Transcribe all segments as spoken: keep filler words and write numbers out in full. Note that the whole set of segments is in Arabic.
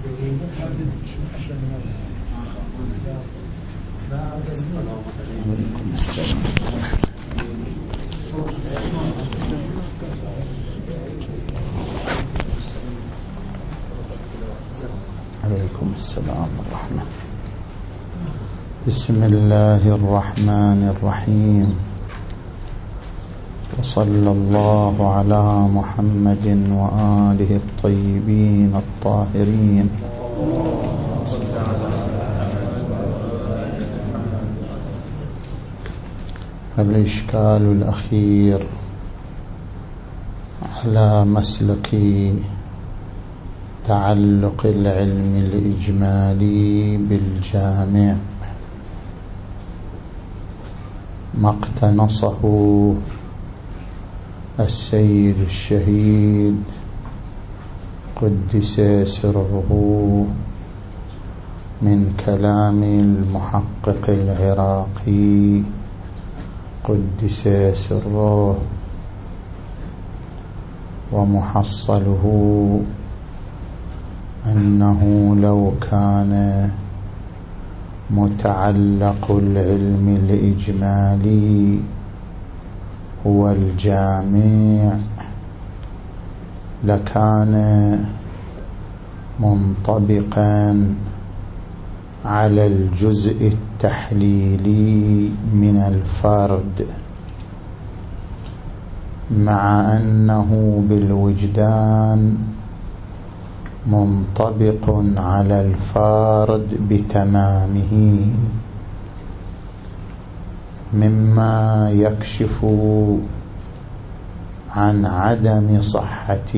عليكم السلام. عليكم السلام ورحمة. بسم الله الرحمن الرحيم. وصلى الله على محمد وآله الطيبين الطاهرين. الإشكال الأخير على مسلك تعلق العلم الإجمالي بالجامع ما اقتنصه السيد الشهيد قدس سره من كلام المحقق العراقي قدس سره، ومحصله أنه لو كان متعلق العلم الإجمالي هو الجامع لكان منطبقا على الجزء التحليلي من الفرد، مع أنه بالوجدان منطبق على الفرد بتمامه، مما يكشف عن عدم صحة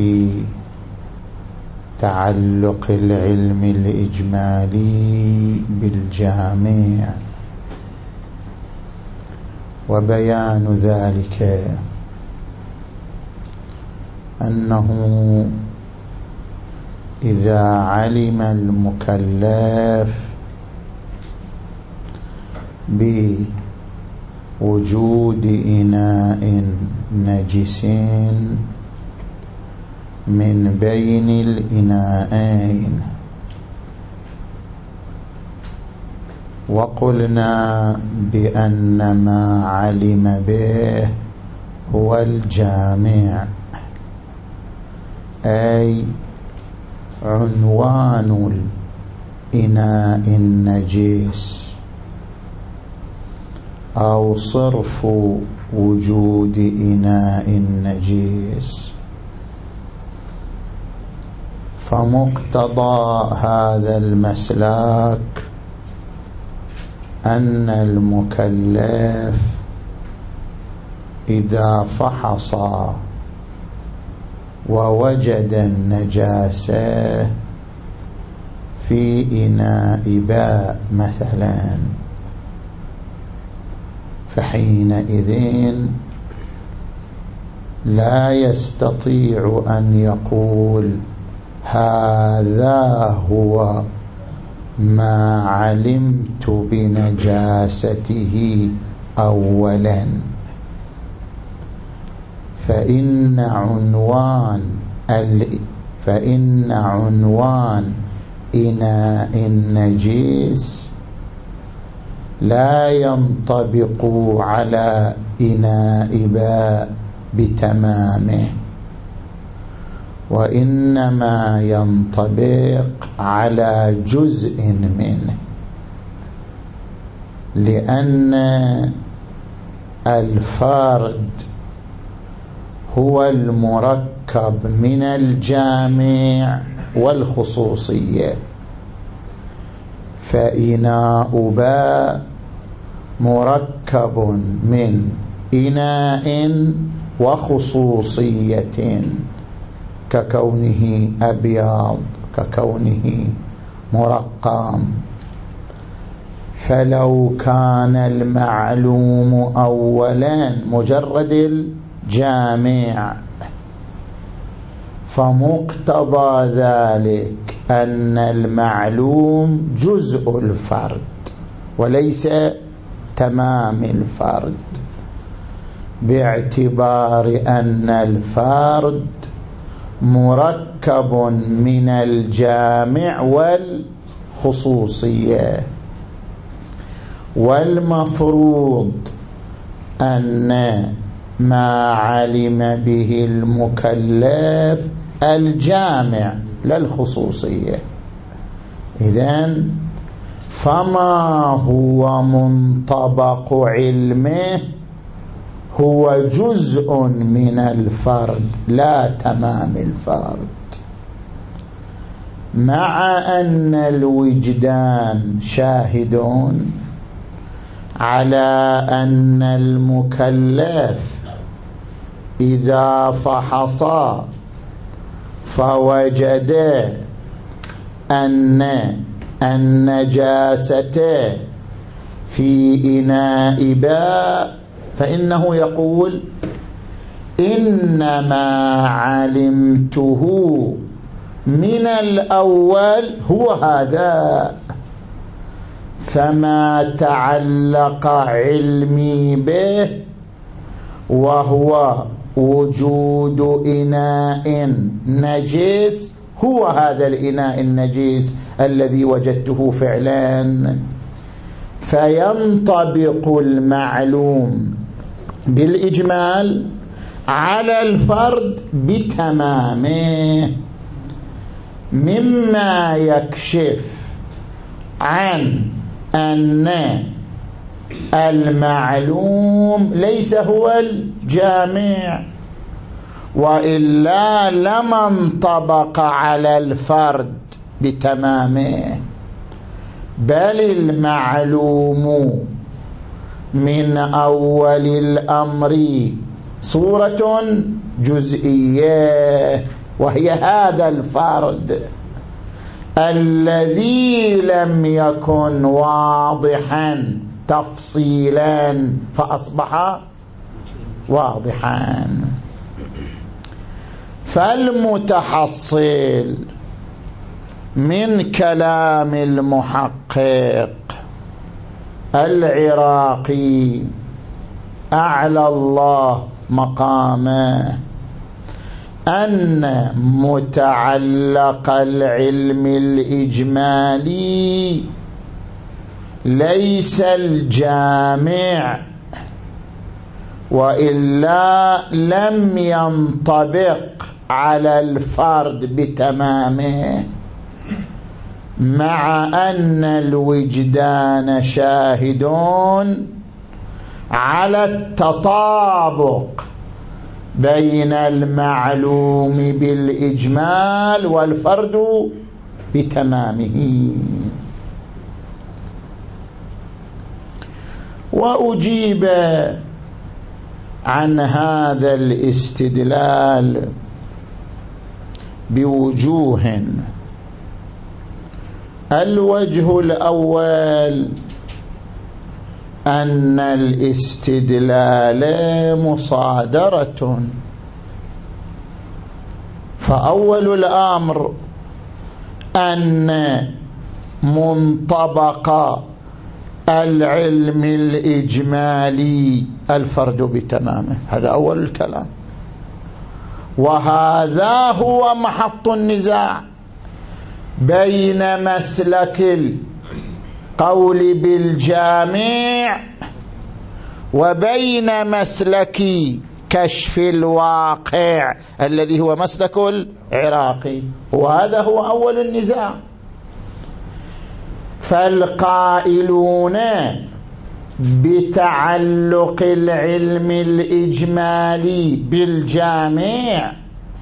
تعلق العلم الإجمالي بالجامع. وبيان ذلك أنه إذا علم المكلف بوجود إناء نجس من بين الإناءين، وقلنا بأن ما علم به هو الجامع، أي عنوان الإناء النجس أو صرف وجود إناء النجس، فمقتضى هذا المسلك أن المكلف إذا فحص ووجد النجاسة في إناء باء مثلا، فحينئذ لا يستطيع أن يقول هذا هو ما علمت بنجاسته أولا، فإن عنوان فإن عنوان إناء النجس لا ينطبق على إناء باء بتمامه، وإنما ينطبق على جزء منه، لأن الفرد هو المركب من الجامع والخصوصية، فإناء باء مركب من إناء وخصوصية ككونه أبيض، ككونه مرقم. فلو كان المعلوم أولا مجرد الجامع، فمقتضى ذلك أن المعلوم جزء الفرد وليس تمام مركب من الجامع والخصوصية، والمفروض أن ما علم به المكلف الجامع لا الخصوصية. إذن فما هو منطبق علمه هو جزء من الفرد لا تمام الفرد، مع أن الوجدان شاهدون على أن المكلف إذا فحص فوجد أن النجاسة في إناء باء فإنه يقول إنما علمته من الأول هو هذا، فما تعلق علمي به وهو وجود إناء نجس هو هذا الإناء النجس الذي وجدته فعلا. فينطبق المعلوم بالإجمال على الفرد بتمامه، مما يكشف عن أن المعلوم ليس هو الجامع، وإلا لما انطبق على الفرد بتمامه، بل المعلوم من أول الأمر صورة جزئية، وهي هذا الفرد الذي لم يكن واضحا تفصيلا فأصبح واضحا. فالمتحصل من كلام المحقق العراقي أعلى الله مقامه أن متعلق العلم الإجمالي ليس الجامع، وإلا لم ينطبق على الفرد بتمامه، مع أن الوجدان شاهدون على التطابق بين المعلوم بالإجمال والفرد بتمامه. وأجيب عن هذا الاستدلال بوجوه. الوجه الأول أن الاستدلال مصادرة، فأول الأمر أن منطبق العلم الإجمالي الفرد بتمامه، هذا أول الكلام، وهذا هو محط النزاع بين مسلك القول بالجامع وبين مسلك كشف الواقع الذي هو مسلك العراقي، وهذا هو أول النزاع. فالقائلون بتعلق العلم الإجمالي بالجامع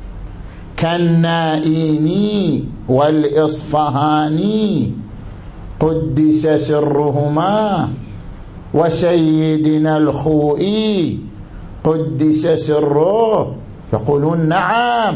كالنائيني والإصفهاني قدس سرهما وسيدنا الخوئي قدس سره، يقولون نعم،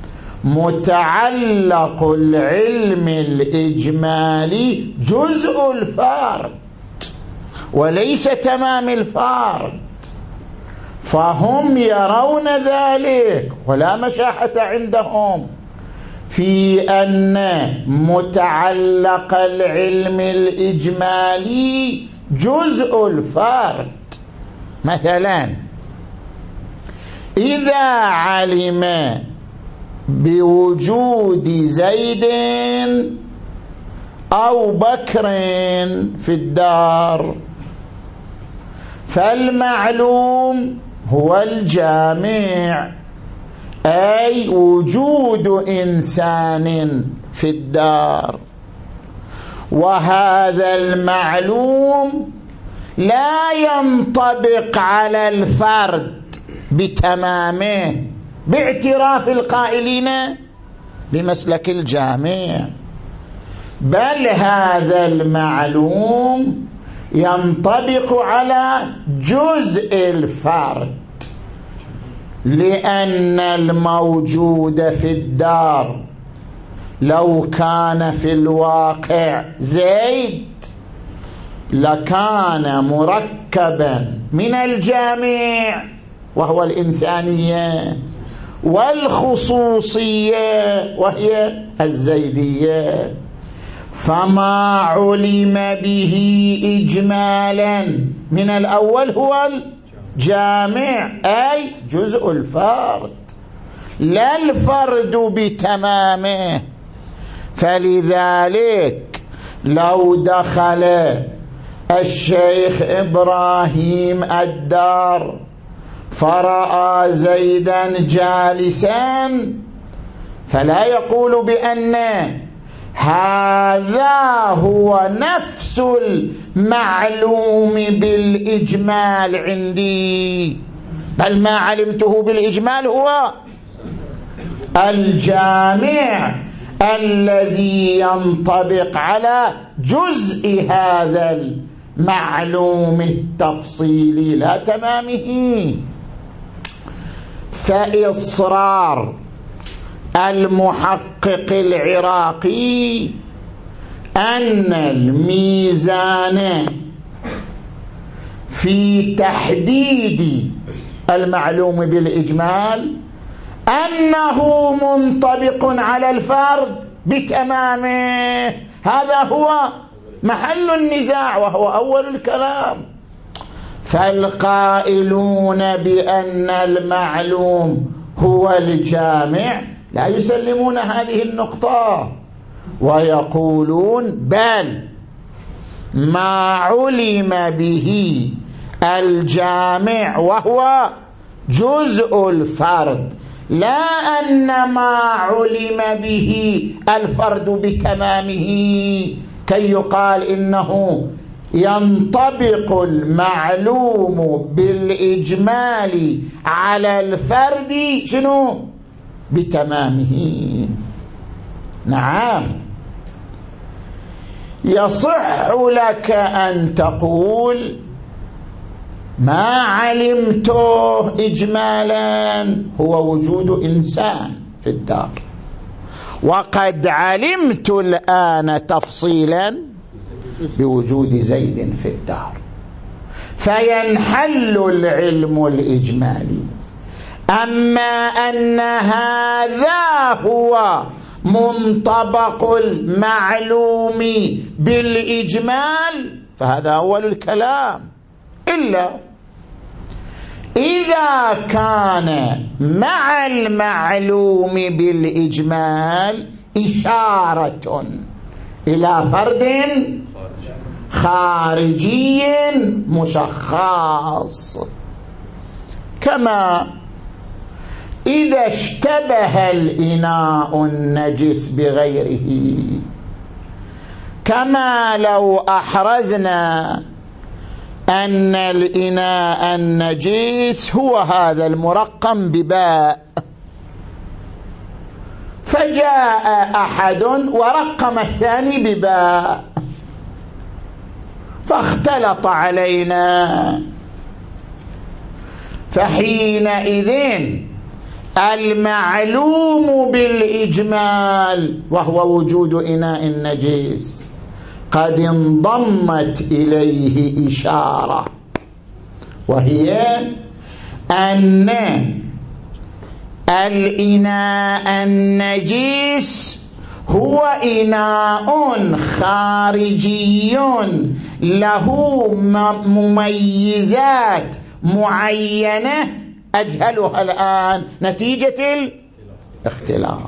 متعلق العلم الإجمالي جزء الفرد وليس تمام الفرد، فهم يرون ذلك ولا مشاحة عندهم في أن متعلق العلم الإجمالي جزء الفرد. مثلا إذا علم بوجود زيد أو بكر في الدار، فالمعلوم هو الجامع، أي وجود إنسان في الدار، وهذا المعلوم لا ينطبق على الفرد بتمامه باعتراف القائلين بمسلك الجامع، بل هذا المعلوم ينطبق على جزء الفرد، لأن الموجود في الدار لو كان في الواقع زيد لكان مركبا من الجامع وهو الإنسانية والخصوصية وهي الزيدية، فما علم به إجمالا من الأول هو الجامع أي جزء الفرد لا الفرد بتمامه. فلذلك لو دخل الشيخ إبراهيم الدار فرأى زيدا جالسا فلا يقول بأن هذا هو نفس المعلوم بالإجمال عندي، بل ما علمته بالإجمال هو الجامع الذي ينطبق على جزء هذا المعلوم التفصيلي لا تمامه. فإصرار المحقق العراقي أن الميزان في تحديد المعلوم بالإجمال أنه منطبق على الفرد بتمامه، هذا هو محل النزاع وهو أول الكلام. فالقائلون بأن المعلوم هو الجامع لا يسلمون هذه النقطة ويقولون بل ما علم به الجامع وهو جزء الفرد، لا أن ما علم به الفرد بتمامه كي يقال إنه ينطبق المعلوم بالإجمال على الفرد شنو بتمامه. نعم، يصح لك أن تقول ما علمته إجمالا هو وجود إنسان في الدار، وقد علمت الآن تفصيلا بوجود زيد في الدار، فينحل العلم الإجمالي. أما أن هذا هو منطبق المعلوم بالإجمال فهذا أول الكلام، إلا إذا كان مع المعلوم بالإجمال إشارة إلى فرد خارجي مشخص، كما إذا اشتبه الإناء النجس بغيره، كما لو أحرزنا أن الإناء النجس هو هذا المرقم بباء، فجاء أحد ورقم الثاني بباء فاختلط علينا، فحينئذ المعلوم بالإجمال وهو وجود إناء النجس قد انضمت إليه إشارة، وهي أن الإناء النجس هو إناء خارجي له مميزات معينة أجهلها الآن نتيجة اختلاط.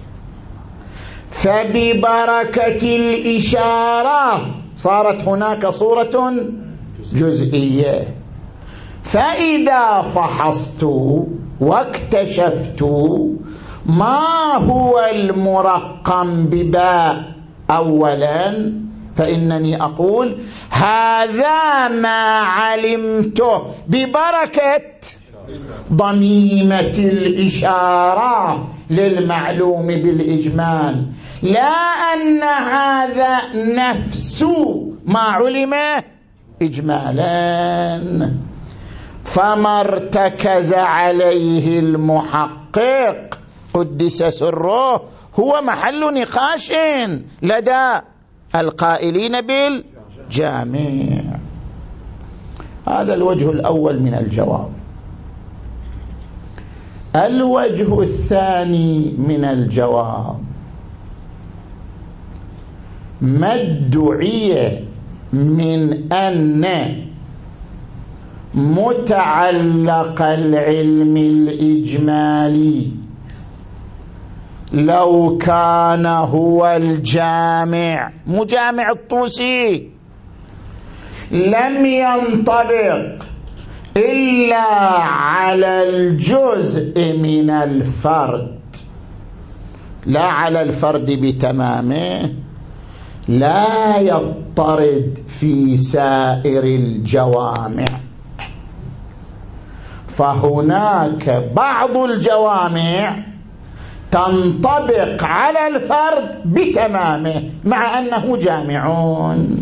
فببركة الإشارة صارت هناك صورة جزئية. فإذا فحصت واكتشفت ما هو المرقم بباء أولا، فإنني أقول هذا ما علمته ببركة ضميمة الإشارة للمعلوم بالإجمال، لا أن هذا نفس ما علم إجمالا. فما ارتكز عليه المحقق قدس سره هو محل نقاش لدى القائلين بالجامع. هذا الوجه الأول من الجواب. الوجه الثاني من الجواب: ما ادعي من أن متعلق العلم الإجمالي لو كان هو الجامع مجامع الطوسي لم ينطبق إلا على الجزء من الفرد لا على الفرد بتمامه، لا يضطرد في سائر الجوامع. فهناك بعض الجوامع تنطبق على الفرد بتمامه مع أنه جامعون.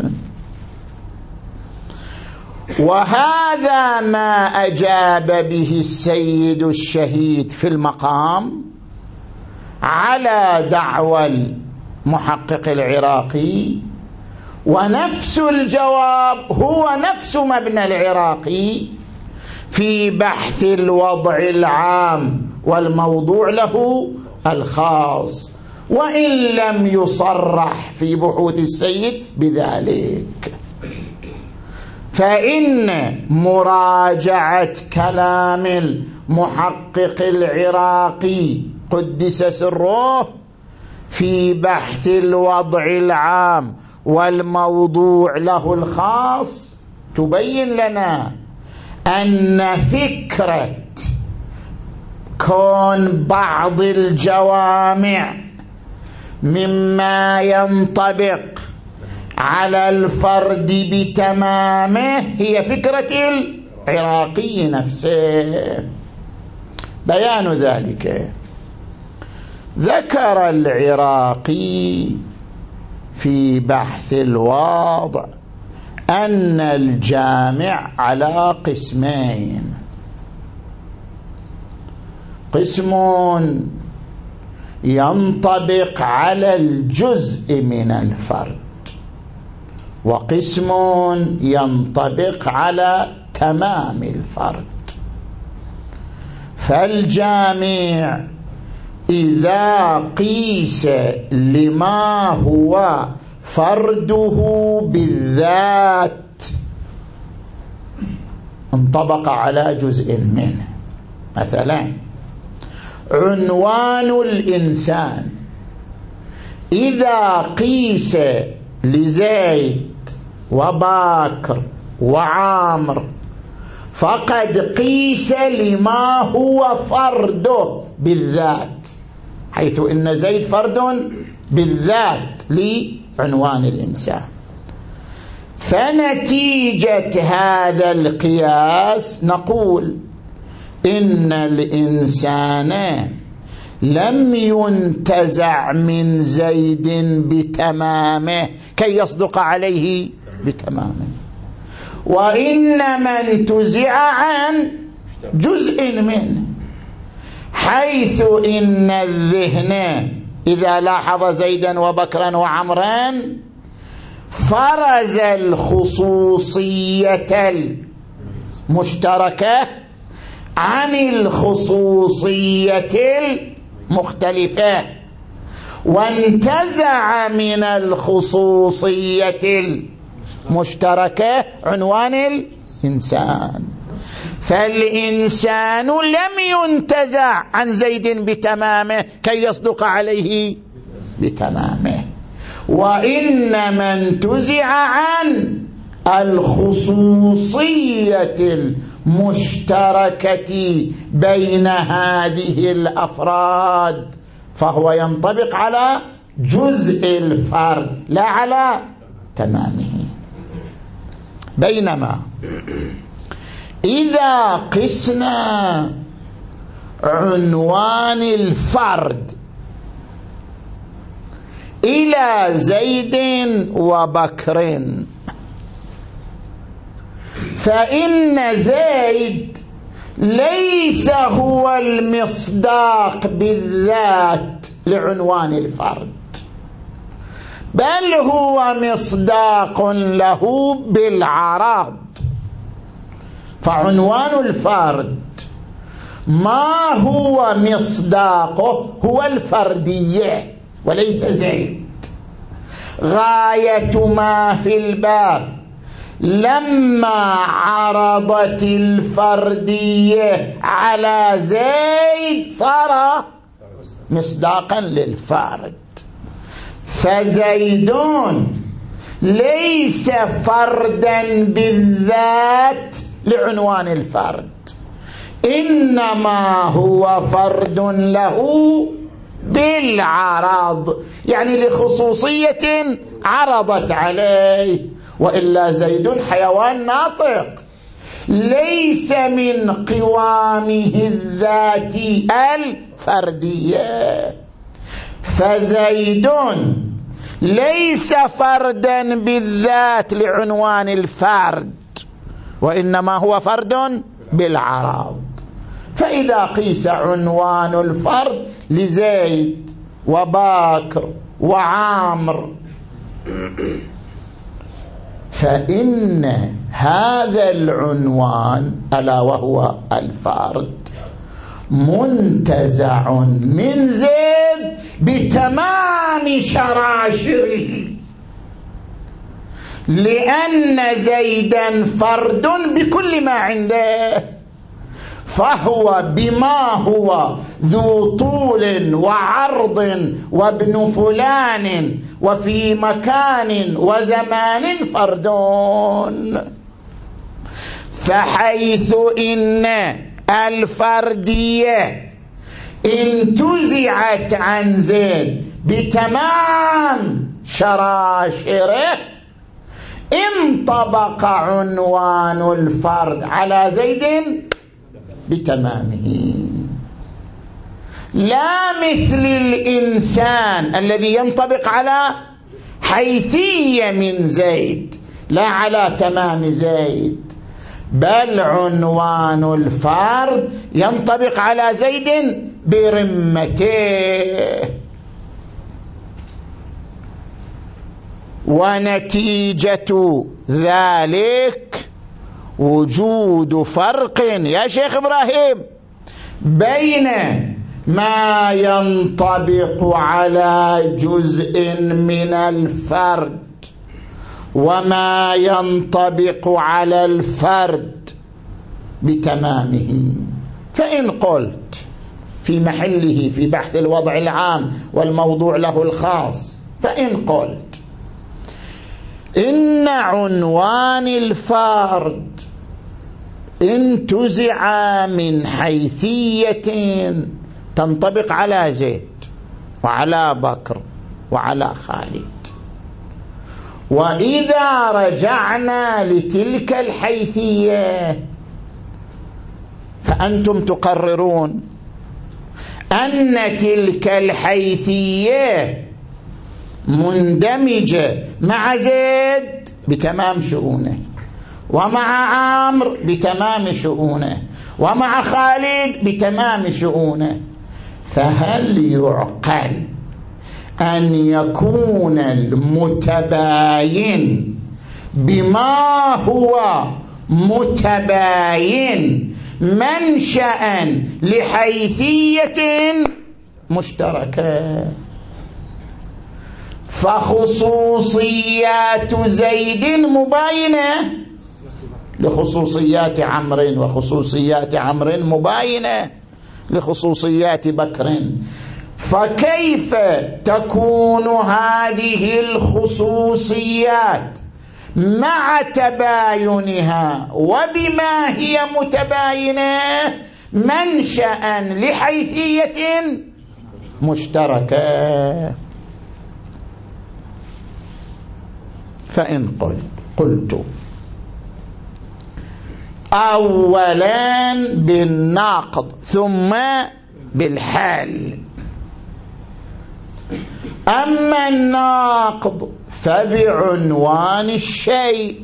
وهذا ما أجاب به السيد الشهيد في المقام على دعوى المحقق العراقي، ونفس الجواب هو نفس مبنى العراقي في بحث الوضع العام والموضوع له الخاص، وإن لم يصرح في بحوث السيد بذلك. فإن مراجعة كلام المحقق العراقي قدس سره في بحث الوضع العام والموضوع له الخاص تبين لنا أن فكرة كون بعض الجوامع مما ينطبق على الفرد بتمامه هي فكرة العراقي نفسه. بيان ذلك: ذكر العراقي في بحث الوضع أن الجامع على قسمين: قسم ينطبق على الجزء من الفرد، وقسم ينطبق على تمام الفرد. فالجامع إذا قيس لما هو فرده بالذات انطبق على جزء منه. مثلا عنوان الإنسان إذا قيس لزيد وباكر وعامر فقد قيس لما هو فرده بالذات، حيث إن زيد فرد بالذات لعنوان الإنسان. فنتيجة هذا القياس نقول إن الإنسان لم ينتزع من زيد بتمامه كي يصدق عليه بتمامه، وإنما انتزع عن جزء منه، حيث إن الذهن إذا لاحظ زيدا وبكرا وعمرا فرز الخصوصية المشتركة عن الخصوصية المختلفة، وانتزع من الخصوصية المشتركة عنوان الإنسان. فالإنسان لم ينتزع عن زيد بتمامه كي يصدق عليه بتمامه، وإنما انتزع عن الخصوصية المشتركة بين هذه الأفراد، فهو ينطبق على جزء الفرد لا على تمامه. بينما إذا قسنا عنوان الفرد إلى زيد وبكر، فإن زيد ليس هو المصداق بالذات لعنوان الفرد، بل هو مصداق له بالعرض. فعنوان الفرد ما هو مصداقه هو الفردية وليس زيد. غاية ما في الباب لما عرضت الفردية على زيد صار مصداقا للفرد. فزيد ليس فردا بالذات لعنوان الفرد، إنما هو فرد له بالعرض، يعني لخصوصية عرضت عليه. وإلا زيد حيوان ناطق ليس من قوامه الذاتي الفردية. فزيد ليس فردا بالذات لعنوان الفرد، وإنما هو فرد بالعرض. فإذا قيس عنوان الفرد لزيد وبكر وعامر، فإن هذا العنوان ألا وهو الفرد منتزع من زيد بتمام شراشره، لأن زيدا فرد بكل ما عنده، فهو بما هو ذو طول وعرض وابن فلان وفي مكان وزمان فردون. فحيث إن الفردية انتزعت عن زيد بتمام شراشره، انطبق عنوان الفرد على زيد بتمامه، لا مثل الإنسان الذي ينطبق على حيثية من زيد لا على تمام زيد، بل عنوان الفرد ينطبق على زيد برمته. ونتيجة ذلك وجود فرق يا شيخ إبراهيم بين ما ينطبق على جزء من الفرد وما ينطبق على الفرد بتمامه. فإن قلت في محله في بحث الوضع العام والموضوع له الخاص، فإن قلت إن عنوان الفرد انتزع من حيثية تنطبق على زيد وعلى بكر وعلى خالد، وإذا رجعنا لتلك الحيثية فأنتم تقررون أن تلك الحيثية مندمجة مع زيد بتمام شؤونه، ومع عامر بتمام شؤونه، ومع خالد بتمام شؤونه. فهل يعقل أن يكون المتباين بما هو متباين منشأ لحيثية مشتركة؟ فخصوصيات زيد مباينة لخصوصيات عمرو، وخصوصيات عمرو مباينة لخصوصيات بكر، فكيف تكون هذه الخصوصيات مع تباينها وبما هي متباينة منشأ لحيثية مشتركة؟ فإن قلت قلت أولا بالناقض ثم بالحال. أما الناقض فبعنوان الشيء،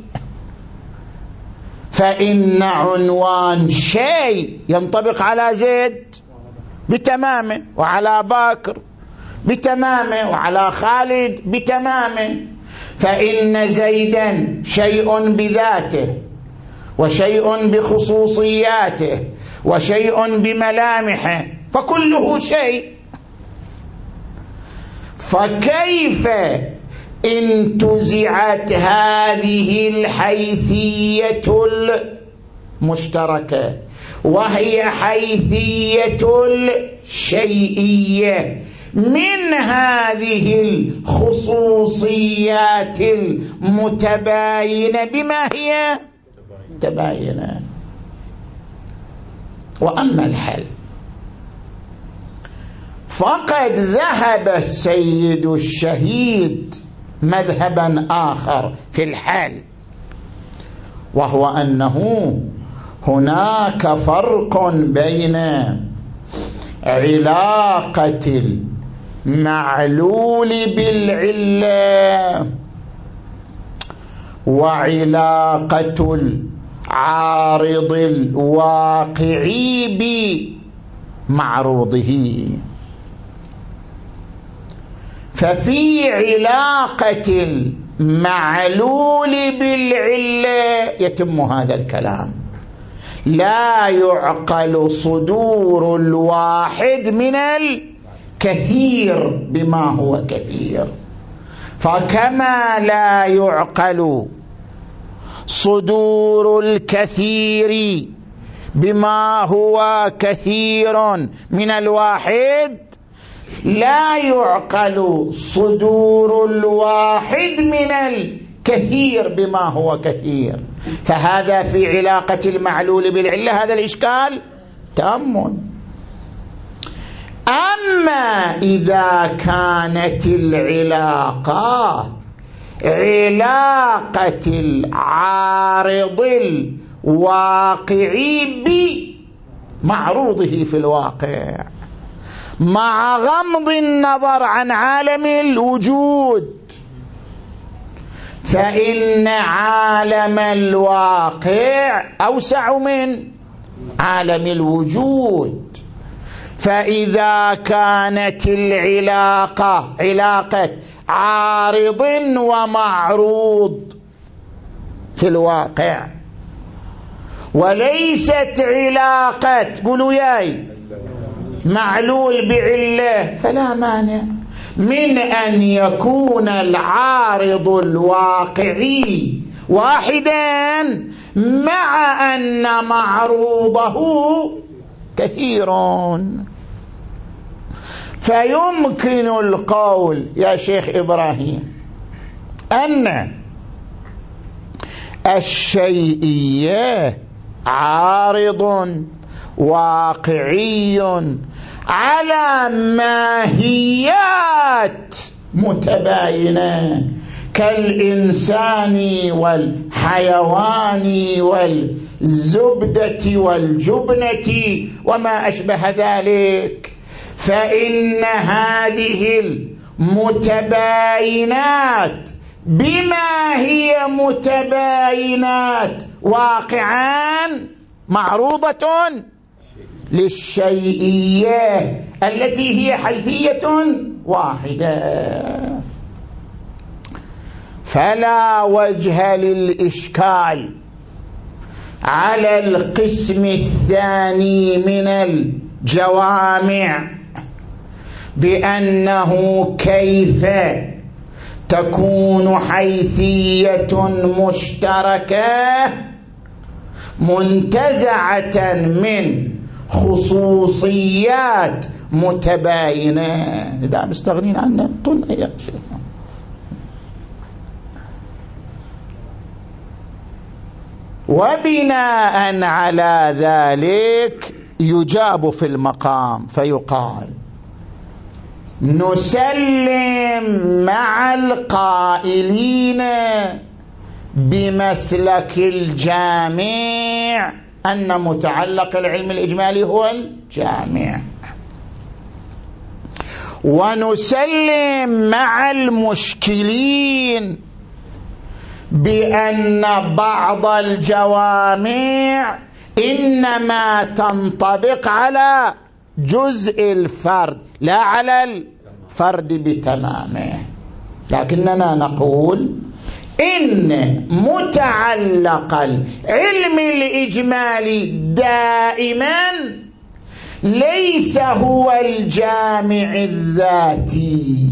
فإن عنوان شيء ينطبق على زيد بتمامه، وعلى باكر بتمامه، وعلى خالد بتمامه. فإن زيدا شيء بذاته، وشيء بخصوصياته، وشيء بملامحه، فكله شيء. فكيف انتزعت هذه الحيثية المشتركة وهي حيثية الشيئية من هذه الخصوصيات المتباينة بما هي متباينة؟ وأما الحل فقد ذهب السيد الشهيد مذهبا آخر في الحال، وهو أنه هناك فرق بين علاقة المعلول بالعلة وعلاقة العارض الواقعي بمعروضه. ففي علاقة المعلول بالعلة يتم هذا الكلام: لا يعقل صدور الواحد من الكثير بما هو كثير، فكما لا يعقل صدور الكثير بما هو كثير من الواحد، لا يعقل صدور الواحد من الكثير بما هو كثير. فهذا في علاقة المعلول بالعلة هذا الإشكال تأمل. أما إذا كانت العلاقة علاقة العارض الواقعي بمعروضه في الواقع مع غمض النظر عن عالم الوجود، فإن عالم الواقع أوسع من عالم الوجود. فإذا كانت العلاقة علاقة عارض ومعروض في الواقع وليست علاقة قولوا ياي معلول بعلة، فلا مانع من أن يكون العارض الواقعي واحدا مع أن معروضه كثيرون. فيمكن القول يا شيخ إبراهيم أن الشيئية عارض واقعي على ماهيات متباينة كالإنسان والحيوان والزبدة والجبنة وما أشبه ذلك. فإن هذه المتباينات بما هي متباينات واقعا معروضة للشيئية التي هي حيثية واحدة، فلا وجه للإشكال على القسم الثاني من الجوامع بأنه كيف تكون حيثية مشتركة منتزعة من خصوصيات متباينة. إذا مستغنين عنها طلنا يا شيخ. وبناء على ذلك يجاب في المقام فيقال: نسلم مع القائلين بمسلك الجامع أن متعلق العلم الإجمالي هو الجامع، ونسلم مع المشكلين بأن بعض الجوامع إنما تنطبق على جزء الفرد لا على الفرد بتمامه. لكننا نقول إن متعلق العلم الإجمالي دائما ليس هو الجامع الذاتي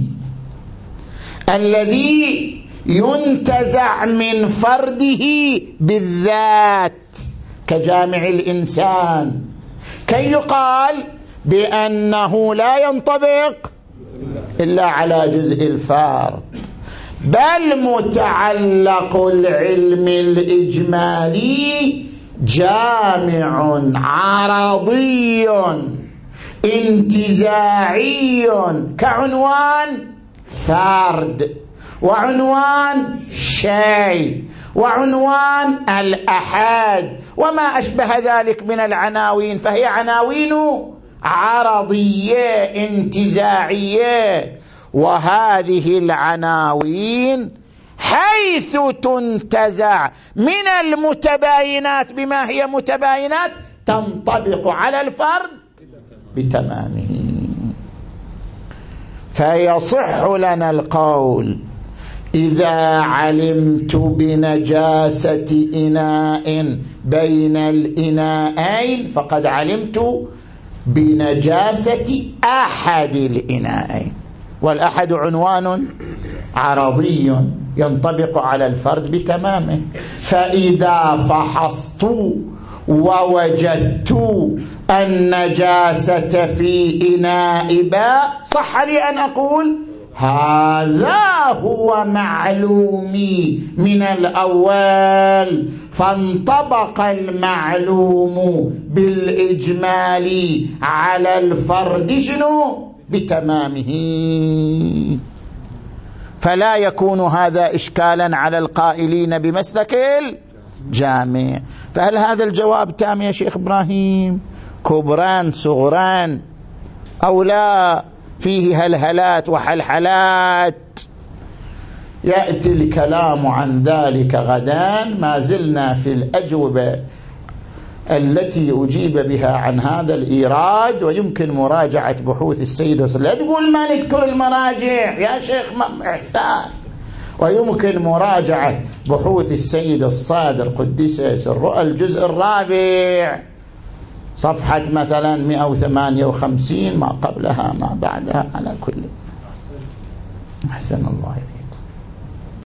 الذي ينتزع من فرده بالذات كجامع الإنسان كي يقال بأنه لا ينطبق إلا على جزء الفرد، بل متعلق العلم الإجمالي جامع عرضي انتزاعي كعنوان فرد، وعنوان شيء، وعنوان الأحد، وما أشبه ذلك من العناوين، فهي عناوين عرضية انتزاعية. وهذه العناوين حيث تنتزع من المتباينات بما هي متباينات تنطبق على الفرد بتمامه. فيصح لنا القول: إذا علمت بنجاسة إناء بين الإناءين فقد علمت بنجاسة أحد الإناءين، والأحد عنوان عرضي ينطبق على الفرد بتمامه. فإذا فحصت ووجدت النجاسة في إناء باء صح لي أن أقول هذا هو معلومي من الأول، فانطبق المعلوم بالإجمال على الفرد شنو بتمامه. فلا يكون هذا إشكالا على القائلين بمسلك الجامع. فهل هذا الجواب تام يا شيخ إبراهيم؟ كبران صغران أو لا فيه هلهلات وحلحلات؟ يأتي الكلام عن ذلك غدا. ما زلنا في الأجوبة التي أجيب بها عن هذا الإيراد، ويمكن مراجعة بحوث السيد لا تقول ما نذكر المراجع يا شيخ إحسان، ويمكن مراجعة بحوث السيد الصادر قدس سره الجزء الرابع صفحة مثلا مئة وثمانية وخمسين، ما قبلها ما بعدها. على كل أحسن الله.